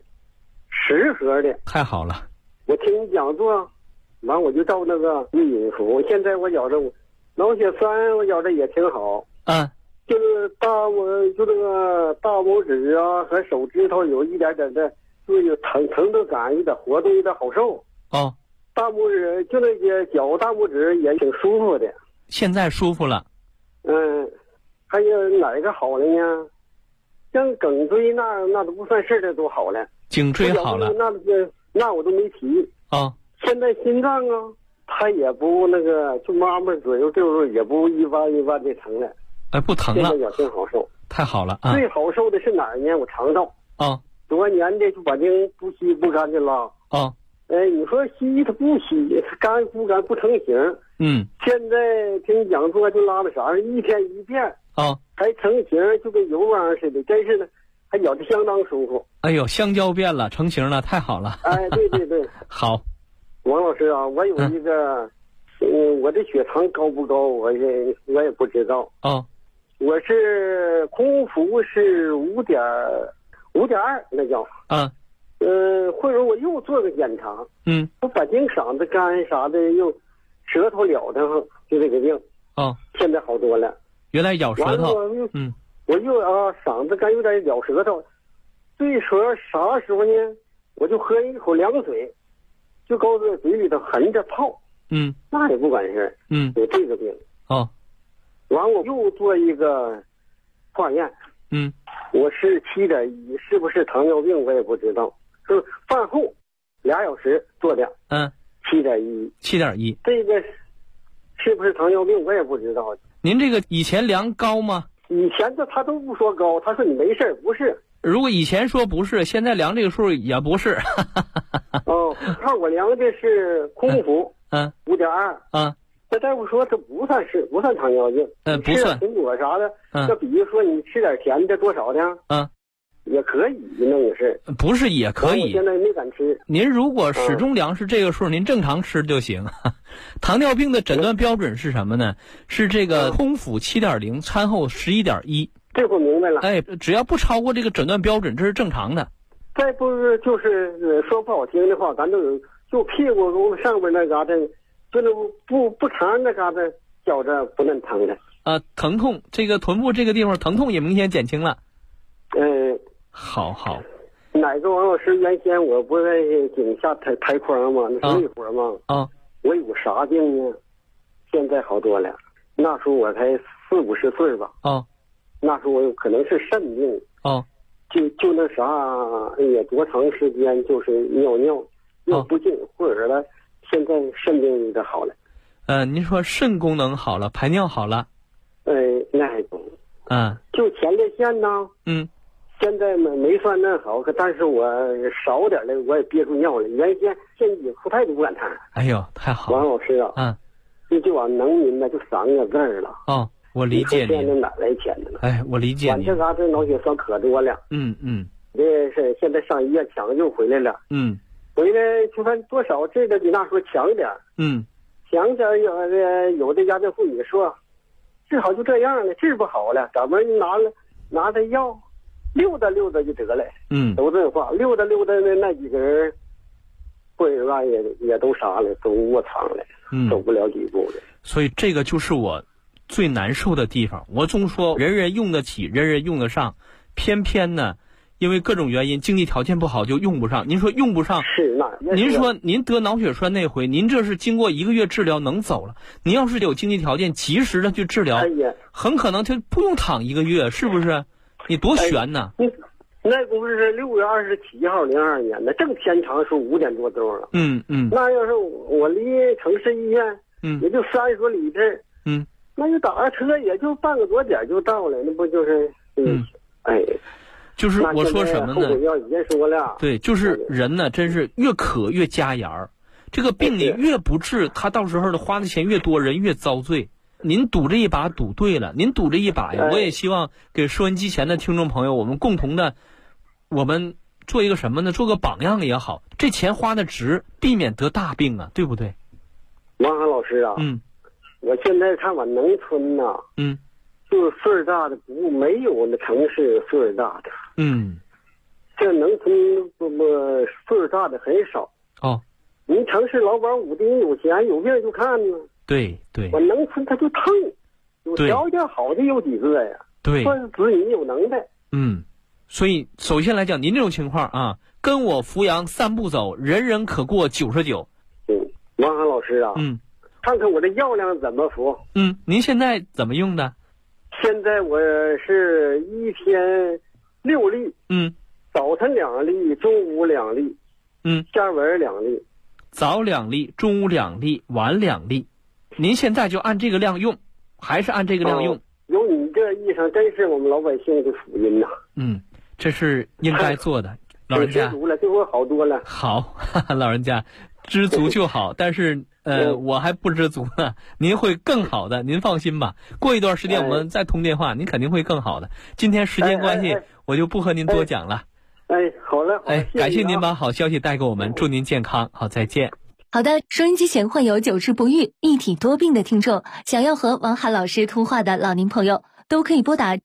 10盒的。 太好了！ 我听你讲座，完我就照那个饮服。现在我觉着脑血栓，我觉着也挺好。就是就这个大拇指啊和手指头有一点点的，就有疼痛感，有点活动，有点好受。大拇指就那个脚大拇指也挺舒服的。 现在舒服了。 还有哪个好了呢？像颈椎那都不算事的都好了。 颈椎好了。 那我都没提。现在心脏啊，它也不那个，就妈妈左右就是也不一般的疼了。 不疼了。 现在也挺好受。 太好了。 最好受的是哪儿呢？我肠道。多年的就把这不稀不干净了。你说稀它不稀，干不干不成形。现在听讲座就拉的啥，一天一遍。还成形，就跟油汪似的，真是的，还咬着相当舒服。 哎呦，香蕉变了，成型了，太好了。 对。 好， 王老师啊，我有一个，我的血糖高不高？我也不知道。我是空腹是5.2，那叫。或者我又做个检查。我反正嗓子干啥的，又舌头了的，就这个病。现在好多了。 原来咬舌头。 我又嗓子干有点咬舌头，最说啥时候呢？我就喝一口凉水，就搁在嘴里头含着泡。那也不管事。有这个病。完我又做一个化验。 我是7.1，是不是糖尿病我也不知道。是饭后2小时做的。7.1。 7.1。 这个是不是糖尿病我也不知道。 您这个以前量高吗？ 以前他都不说高，他说你没事不是。 如果以前说不是，现在量这个数也不是。 哦，看我量的是空腹，5.2。这大夫说这不算糖尿病， 不算。 苹果啥的，那比如说你吃点甜的多少的，也可以弄个事。 不是也可以。 我现在没敢吃。 您如果始终量是这个数，您正常吃就行。糖尿病的诊断标准是什么呢？是这个空腹7.0，餐后11.1。 这我明白了。 只要不超过这个诊断标准，这是正常的。 再不是就是说不好听的话，咱都有就屁股沟上边那嘎达，就是不长那嘎达觉着不能疼的。 疼痛，这个臀部这个地方疼痛也明显减轻了。好。 哪个王老师原先我不在井下抬筐吗？那是累活吗？我有啥病呢？现在好多了。那时候我才40-50岁吧。那时候我有可能是肾病。就那啥，多长时间就是尿不尽，或者了，现在肾病有点好了。 您说肾功能好了，排尿好了？ 那还中。就前列腺呢。现在没算那好，但是我少点的我也憋住尿了。原先现在也不太都不敢谈。 哎呦，太好了。 王老师啊。就往能民呢就3个字了。 我理解你。 现在哪来钱的呢？ 我理解你。 这嘎这脑血栓可多了。这是现在上医院抢救回来了。回来就看多少这个比那时候强一点。强点有的家庭妇女说，治好就这样了，治不好了，咱们拿的药溜达就得了。都这话，溜达那几个人，或者吧也都啥了，都卧床了，走不了几步了。 所以这个就是我最难受的地方。我总说人人用得起，人人用得上，偏偏呢，因为各种原因，经济条件不好就用不上。您说用不上，您说您得脑血栓那回，您这是经过1个月治疗能走了。您要是有经济条件，及时的去治疗，很可能就不用躺1个月，是不是？你多悬呢？ 那不是6月27号02年的，正天长是5点多钟了。那要是我离城市医院，也就30多里地。那就打个车也就半个多点就到了，那不就是？ 就是我说什么呢？ 已经说了。 对，就是人呢，真是越渴越加盐儿。这个病你越不治，他到时候的花的钱越多，人越遭罪。您赌这一把赌对了，您赌这一把呀，我也希望给收音机前的听众朋友，我们共同的，我们做一个什么呢？做个榜样也好，这钱花的值，避免得大病啊，对不对？ 王涵老师啊，我现在看我农村呐，就是岁数大的没有那城市岁数大的，这农村岁数大的很少。您城市老板武丁有钱有病就看呢。 对， 我农村他就疼，有条件好的有几个呀？算是子女有能耐。 所以首先来讲，您这种情况啊，跟我扶阳3步走，人人可过99。 王涵老师啊，看看我这药量怎么服？ 您现在怎么用的？ 现在我是1天6粒，早晨2粒，中午2粒，下晚2粒， 早2粒，中午2粒，晚2粒。您现在就按这个量用，还是按这个量用？ 有你这意上，真是我们老百姓的福音呐。 这是应该做的。老人家知足了，对我好多了。 好，老人家知足就好。但是我还不知足呢，您会更好的，您放心吧。过一段时间我们再通电话，您肯定会更好的。今天时间关系，我就不和您多讲了。 好了。 感谢您把好消息带给我们，祝您健康。好，再见。 好的，收音机前患有久治不愈、一体多病的听众，想要和王涵老师通话的老年朋友，都可以拨打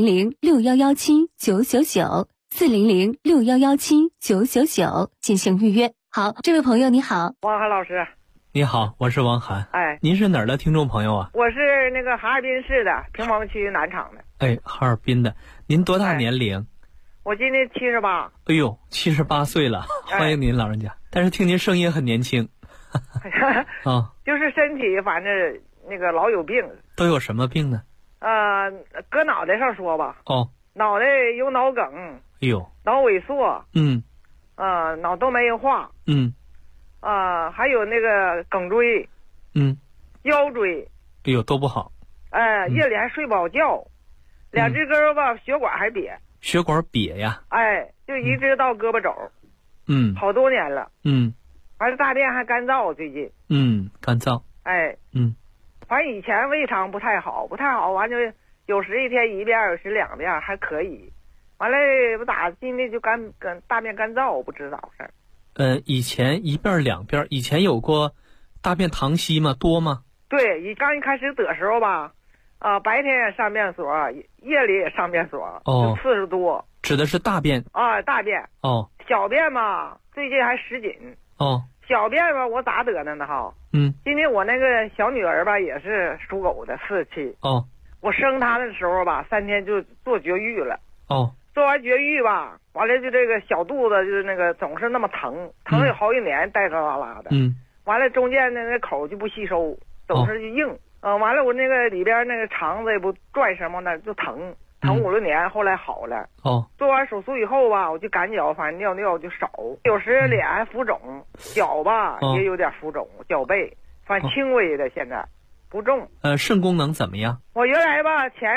400-6117-999，400-6117-999进行预约。好，这位朋友你好。 王涵老师。 你好，我是王涵。您是哪儿的听众朋友啊？ 我是那个哈尔滨市的平房区南厂的。 哈尔滨的。您多大年龄？ 我今年78。 哎呦，78岁了，欢迎您老人家。但是听您声音很年轻。 就是身体反正那个老有病。 都有什么病呢？ 搁脑袋上说吧。 脑袋有脑梗， 哎呦， 脑萎缩，脑动脉硬化，还有那个颈椎，腰椎， 哎呦，都不好。 夜里还睡不好觉，两只胳膊血管还瘪。 血管瘪呀？ 就一直到胳膊肘。好多年了。完了大便还干燥，最近。 干燥。 反正以前胃肠不太好，完就有时一天1遍，有时2遍，还可以。完了不咋今天就大便干燥，我不知道事儿。 以前1遍2遍，以前有过大便溏稀吗？多吗？ 对，刚一开始得时候吧，白天也上便所，夜里也上便所，就次数多。 指的是大便大便。小便嘛，最近还10斤。小便吧，我咋得的呢哈？今天我那个小女儿吧，也是属狗的47。我生她的时候吧，3天就做绝育了。做完绝育吧，完了就这个小肚子就是那个总是那么疼有好几年，带着拉拉的。完了中间那口就不吸收，总是就硬。完了我那个里边那个肠子也不转什么的，就疼5、6年，后来好了。做完手术以后吧，我就赶脚，反正尿就少，有时脸还浮肿，脚吧也有点浮肿，脚背，反正轻微的，现在不重。 肾功能怎么样？ 我原来吧前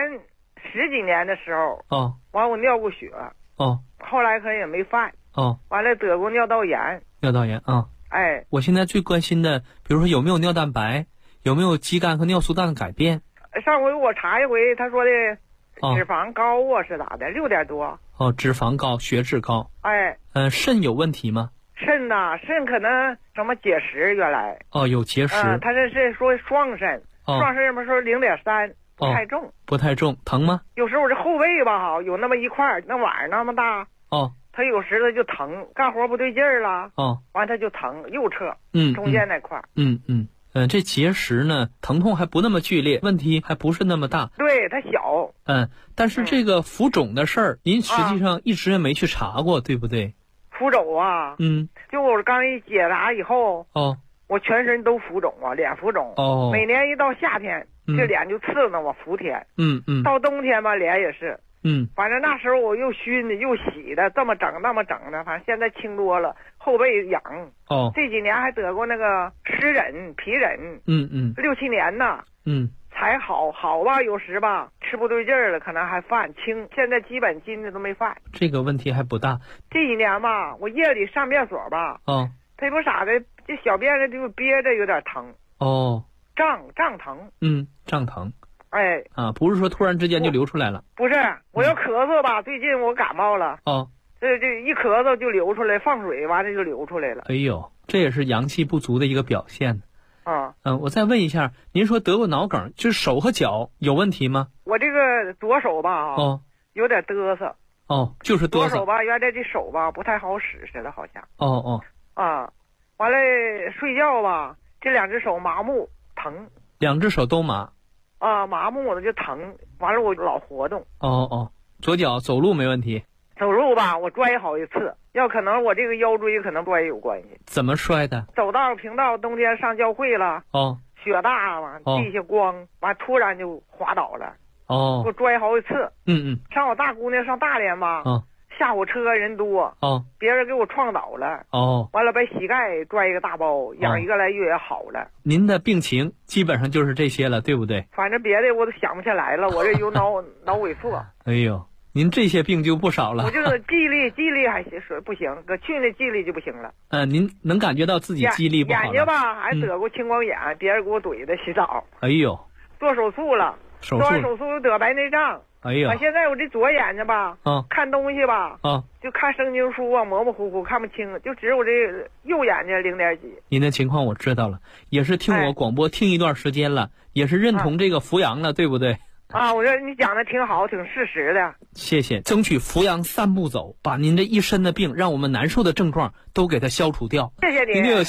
10几年的时候，完我尿过血，后来可能也没犯，完了得过尿道炎。 我现在最关心的，比如说有没有尿蛋白，有没有肌酐和尿素氮的改变？ 上回我查一回，他说的脂肪高啊，是咋的？6点多。 脂肪高，血脂高。肾有问题吗？ 肾肾可能什么结石，原来。 有结石。 他这是说双肾，双肾什么说0.3，不太重。 不太重，疼吗？ 有时候我这后背吧，有那么一块，那碗儿那么大。他有时他就疼，干活不对劲儿了。完他就疼，右侧。中间那块。 这结石呢，疼痛还不那么剧烈，问题还不是那么大。 对，它小。 但是这个浮肿的事儿，您实际上一直也没去查过，对不对？ 浮肿啊。就我刚一解答以后，我全身都浮肿啊，脸浮肿。每年一到夏天，这脸就刺挠我伏天。到冬天吧，脸也是。反正那时候我又熏的又洗的，这么整那么整的，反正现在轻多了，后背痒。这几年还得过那个湿疹、皮疹。6、7年呢。才好吧，有时吧吃不对劲儿了，可能还犯轻，现在基本今的都没犯。 这个问题还不大。 这几年吧，我夜里上便所吧，它不啥的，这小便的就憋着有点疼。胀疼。 胀疼。 不是说突然之间就流出来了。 不是，我要咳嗽吧，最近我感冒了。这一咳嗽就流出来，放水完了就流出来了。 哎呦，这也是阳气不足的一个表现。我再问一下，您说得过脑梗，就是手和脚有问题吗？ 我这个左手吧，有点嘚瑟。 就是嘚瑟。 左手吧，原来这手吧不太好使似的，好像。完了睡觉吧，这2只手麻木疼。 2只手都麻。 麻木了就疼，完了我老活动。 左脚走路没问题。 走路吧，我摔好几次，要可能我这个腰椎可能摔有关系。 怎么摔的？ 走道平道，冬天上教会了，雪大嘛，地下光，完突然就滑倒了，我摔好几次。上我大姑娘上大连吧，下火车人多，别人给我撞倒了，完了把膝盖拽一个大包，养1个来月也好了。 您的病情基本上就是这些了，对不对？ 反正别的我都想不起来了，我这有脑萎缩。 哎呦，您这些病就不少了。 我这个记忆力还行，不行，搁去年记忆力就不行了。 您能感觉到自己记忆力不好了？ 眼睛吧还得过青光眼，别人给我怼的洗澡。 哎呦， 做手术了，做完手术又得白内障。 哎呦， 现在我这左眼睛吧，看东西吧，就看圣经书啊，模模糊糊看不清，就只有这右眼睛0点几。 您的情况我知道了，也是听我广播听一段时间了，也是认同这个扶阳了，对不对？ 我觉得你讲的挺好，挺事实的。 谢谢，争取扶阳3步走，把您这一身的病让我们难受的症状都给它消除掉。 谢谢您。